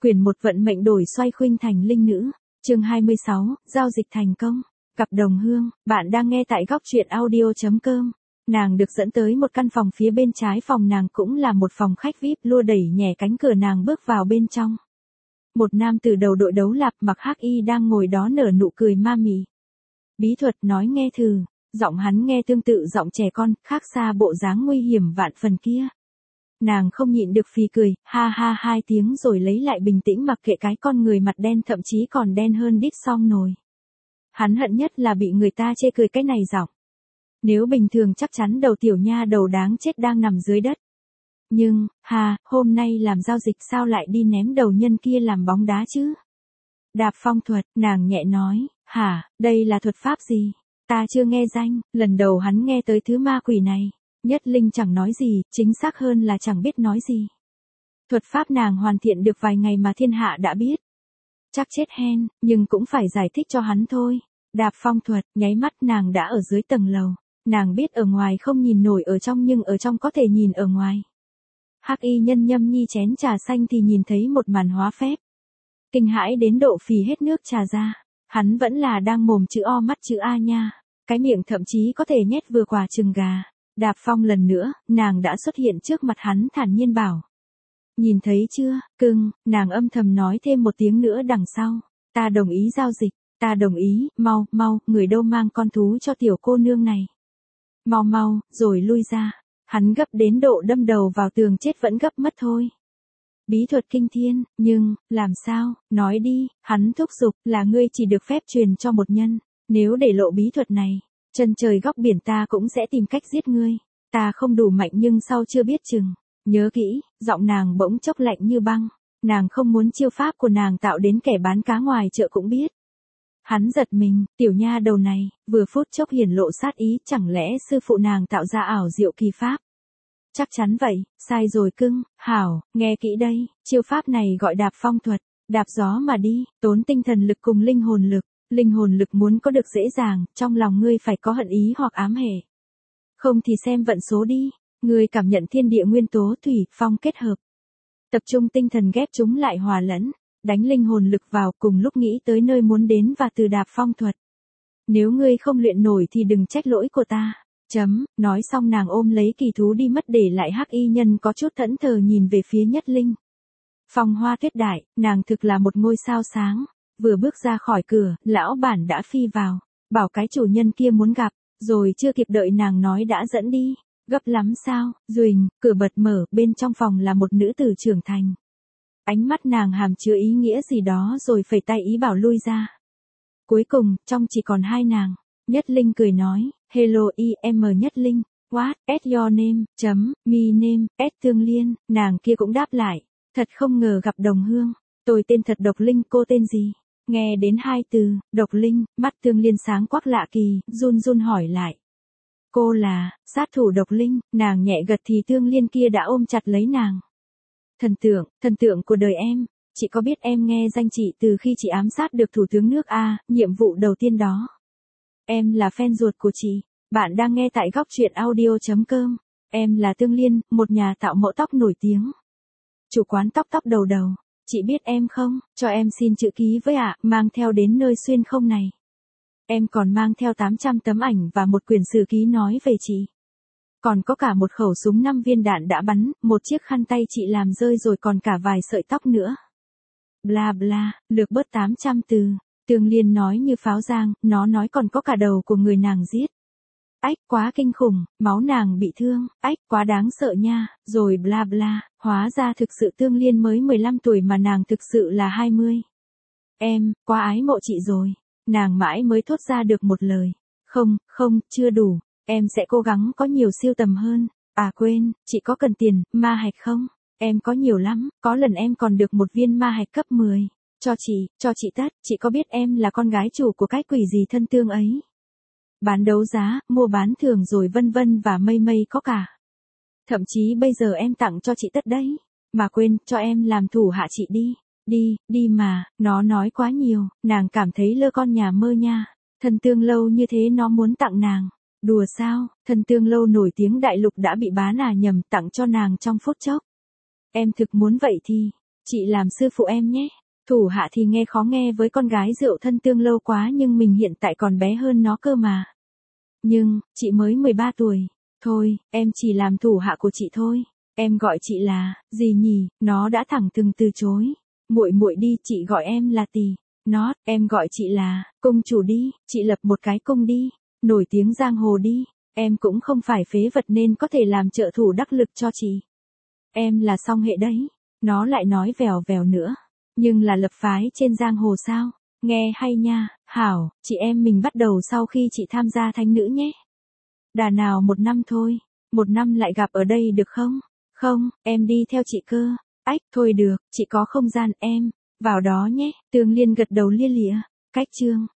Quyển 1 vận mệnh đổi xoay khuynh thành linh nữ. Chương 26, giao dịch thành công. Cặp đồng hương, bạn đang nghe tại góc truyện audio.com. Nàng được dẫn tới một căn phòng phía bên trái phòng nàng cũng là một phòng khách VIP, lua đẩy nhẹ cánh cửa nàng bước vào bên trong. Một nam từ đầu đội đấu lạp mặc hắc y đang ngồi đó nở nụ cười ma mị. Bí thuật nói nghe thử, giọng hắn nghe tương tự giọng trẻ con, khác xa bộ dáng nguy hiểm vạn phần kia. Nàng không nhịn được phì cười, ha ha hai tiếng rồi lấy lại bình tĩnh mặc kệ cái con người mặt đen thậm chí còn đen hơn đít xong nồi. Hắn hận nhất là bị người ta chê cười cái này giọng. Nếu bình thường chắc chắn đầu tiểu nha đầu đáng chết đang nằm dưới đất. Nhưng, hôm nay làm giao dịch sao lại đi ném đầu nhân kia làm bóng đá chứ? Đạp phong thuật, nàng nhẹ nói, đây là thuật pháp gì? Ta chưa nghe danh, lần đầu hắn nghe tới thứ ma quỷ này. Nhất Linh chẳng nói gì, chính xác hơn là chẳng biết nói gì. Thuật pháp nàng hoàn thiện được vài ngày mà thiên hạ đã biết. Chắc chết hen, nhưng cũng phải giải thích cho hắn thôi. Đạp phong thuật, nháy mắt nàng đã ở dưới tầng lầu. Nàng biết ở ngoài không nhìn nổi ở trong nhưng ở trong có thể nhìn ở ngoài. Hắc y nhân nhâm nhi chén trà xanh thì nhìn thấy một màn hóa phép. Kinh hãi đến độ phì hết nước trà ra. Hắn vẫn là đang mồm chữ O mắt chữ A nha. Cái miệng thậm chí có thể nhét vừa quả trứng gà. Đạp phong lần nữa, nàng đã xuất hiện trước mặt hắn thản nhiên bảo. Nhìn thấy chưa, cưng, nàng âm thầm nói thêm một tiếng nữa đằng sau. Ta đồng ý giao dịch, ta đồng ý, mau, người đâu mang con thú cho tiểu cô nương này. Mau, rồi lui ra. Hắn gấp đến độ đâm đầu vào tường chết vẫn gấp mất thôi. Bí thuật kinh thiên, nhưng, làm sao, nói đi, hắn thúc giục là ngươi chỉ được phép truyền cho một nhân. Nếu để lộ bí thuật này, chân trời góc biển ta cũng sẽ tìm cách giết ngươi. Ta không đủ mạnh nhưng sau chưa biết chừng. Nhớ kỹ, giọng nàng bỗng chốc lạnh như băng. Nàng không muốn chiêu pháp của nàng tạo đến kẻ bán cá ngoài chợ cũng biết. Hắn giật mình, tiểu nha đầu này, vừa phút chốc hiển lộ sát ý, chẳng lẽ sư phụ nàng tạo ra ảo diệu kỳ pháp? Chắc chắn vậy, sai rồi cưng, hảo, nghe kỹ đây, chiêu pháp này gọi đạp phong thuật, đạp gió mà đi, tốn tinh thần lực cùng linh hồn lực. Linh hồn lực muốn có được dễ dàng, trong lòng ngươi phải có hận ý hoặc ám hệ. Không thì xem vận số đi, ngươi cảm nhận thiên địa nguyên tố thủy, phong kết hợp. Tập trung tinh thần ghép chúng lại hòa lẫn, đánh linh hồn lực vào cùng lúc nghĩ tới nơi muốn đến và từ đạp phong thuật. Nếu ngươi không luyện nổi thì đừng trách lỗi của ta. Nói xong nàng ôm lấy kỳ thú đi mất để lại hắc y nhân có chút thẫn thờ nhìn về phía Nhất Linh. Phong hoa tuyết đại, nàng thực là một ngôi sao sáng. Vừa bước ra khỏi cửa, lão bản đã phi vào, bảo cái chủ nhân kia muốn gặp, rồi chưa kịp đợi nàng nói đã dẫn đi. Gấp lắm sao? Duỳnh, cửa bật mở, bên trong phòng là một nữ tử trưởng thành. Ánh mắt nàng hàm chứa ý nghĩa gì đó rồi phẩy tay ý bảo lui ra. Cuối cùng, trong chỉ còn hai nàng. Nhất Linh cười nói, hello em Nhất Linh, what, at your name, me name, at Tương Liên, nàng kia cũng đáp lại, thật không ngờ gặp đồng hương, tôi tên thật Độc Linh, cô tên gì? Nghe đến hai từ, Độc Linh, mắt Tương Liên sáng quắc lạ kỳ, run hỏi lại. Cô là, sát thủ Độc Linh, nàng nhẹ gật thì Tương Liên kia đã ôm chặt lấy nàng. Thần tượng của đời em, chị có biết em nghe danh chị từ khi chị ám sát được thủ tướng nước A, nhiệm vụ đầu tiên đó. Em là fan ruột của chị, bạn đang nghe tại góc truyện audio.com, em là Tương Liên, một nhà tạo mẫu tóc nổi tiếng. Chủ quán tóc đầu. Chị biết em không, cho em xin chữ ký với ạ, mang theo đến nơi xuyên không này. Em còn mang theo 800 tấm ảnh và một quyển sử ký nói về chị. Còn có cả một khẩu súng 5 viên đạn đã bắn, một chiếc khăn tay chị làm rơi rồi còn cả vài sợi tóc nữa. Bla bla, lược bớt 800 từ. Tương Liên nói như pháo giang, nó nói còn có cả đầu của người nàng giết. Ách quá kinh khủng, máu nàng bị thương, ách quá đáng sợ nha, rồi bla bla, hóa ra thực sự Tương Liên mới 15 tuổi mà nàng thực sự là 20. Em, quá ái mộ chị rồi, nàng mãi mới thốt ra được một lời. Không, chưa đủ, em sẽ cố gắng có nhiều siêu tầm hơn. À quên, chị có cần tiền, ma hạch không? Em có nhiều lắm, có lần em còn được một viên ma hạch cấp 10. Cho chị tất, chị có biết em là con gái chủ của cái quỷ gì thân tương ấy? Bán đấu giá, mua bán thường rồi vân vân và mây có cả. Thậm chí bây giờ em tặng cho chị tất đấy. Mà quên, cho em làm thủ hạ chị đi. Đi mà, nó nói quá nhiều, nàng cảm thấy lơ con nhà mơ nha. Thân tương lâu như thế nó muốn tặng nàng. Đùa sao, thân tương lâu nổi tiếng đại lục đã bị bán nhầm tặng cho nàng trong phút chốc. Em thực muốn vậy thì, Chị làm sư phụ em nhé. Thủ hạ thì nghe khó nghe với con gái rượu thân tương lâu quá nhưng mình hiện tại còn bé hơn nó cơ mà. Nhưng, chị mới 13 tuổi. Thôi, em chỉ làm thủ hạ của chị thôi. Em gọi chị là, gì nhỉ, nó đã thẳng thừng từ chối. Muội muội đi, chị gọi em là tỷ. Nó, em gọi chị là, công chủ đi, chị lập một cái cung đi. Nổi tiếng giang hồ đi. Em cũng không phải phế vật nên có thể làm trợ thủ đắc lực cho chị. Em là song hệ đấy. Nó lại nói vèo vèo nữa. Nhưng là lập phái trên giang hồ sao? Nghe hay nha, hảo, chị em mình bắt đầu sau khi chị tham gia thánh nữ nhé. Đà nào 1 năm thôi, 1 năm lại gặp ở đây được không? Không, em đi theo chị cơ. Ách, thôi được, chị có không gian em, vào đó nhé. Tương Liên gật đầu lia lịa. Cách chương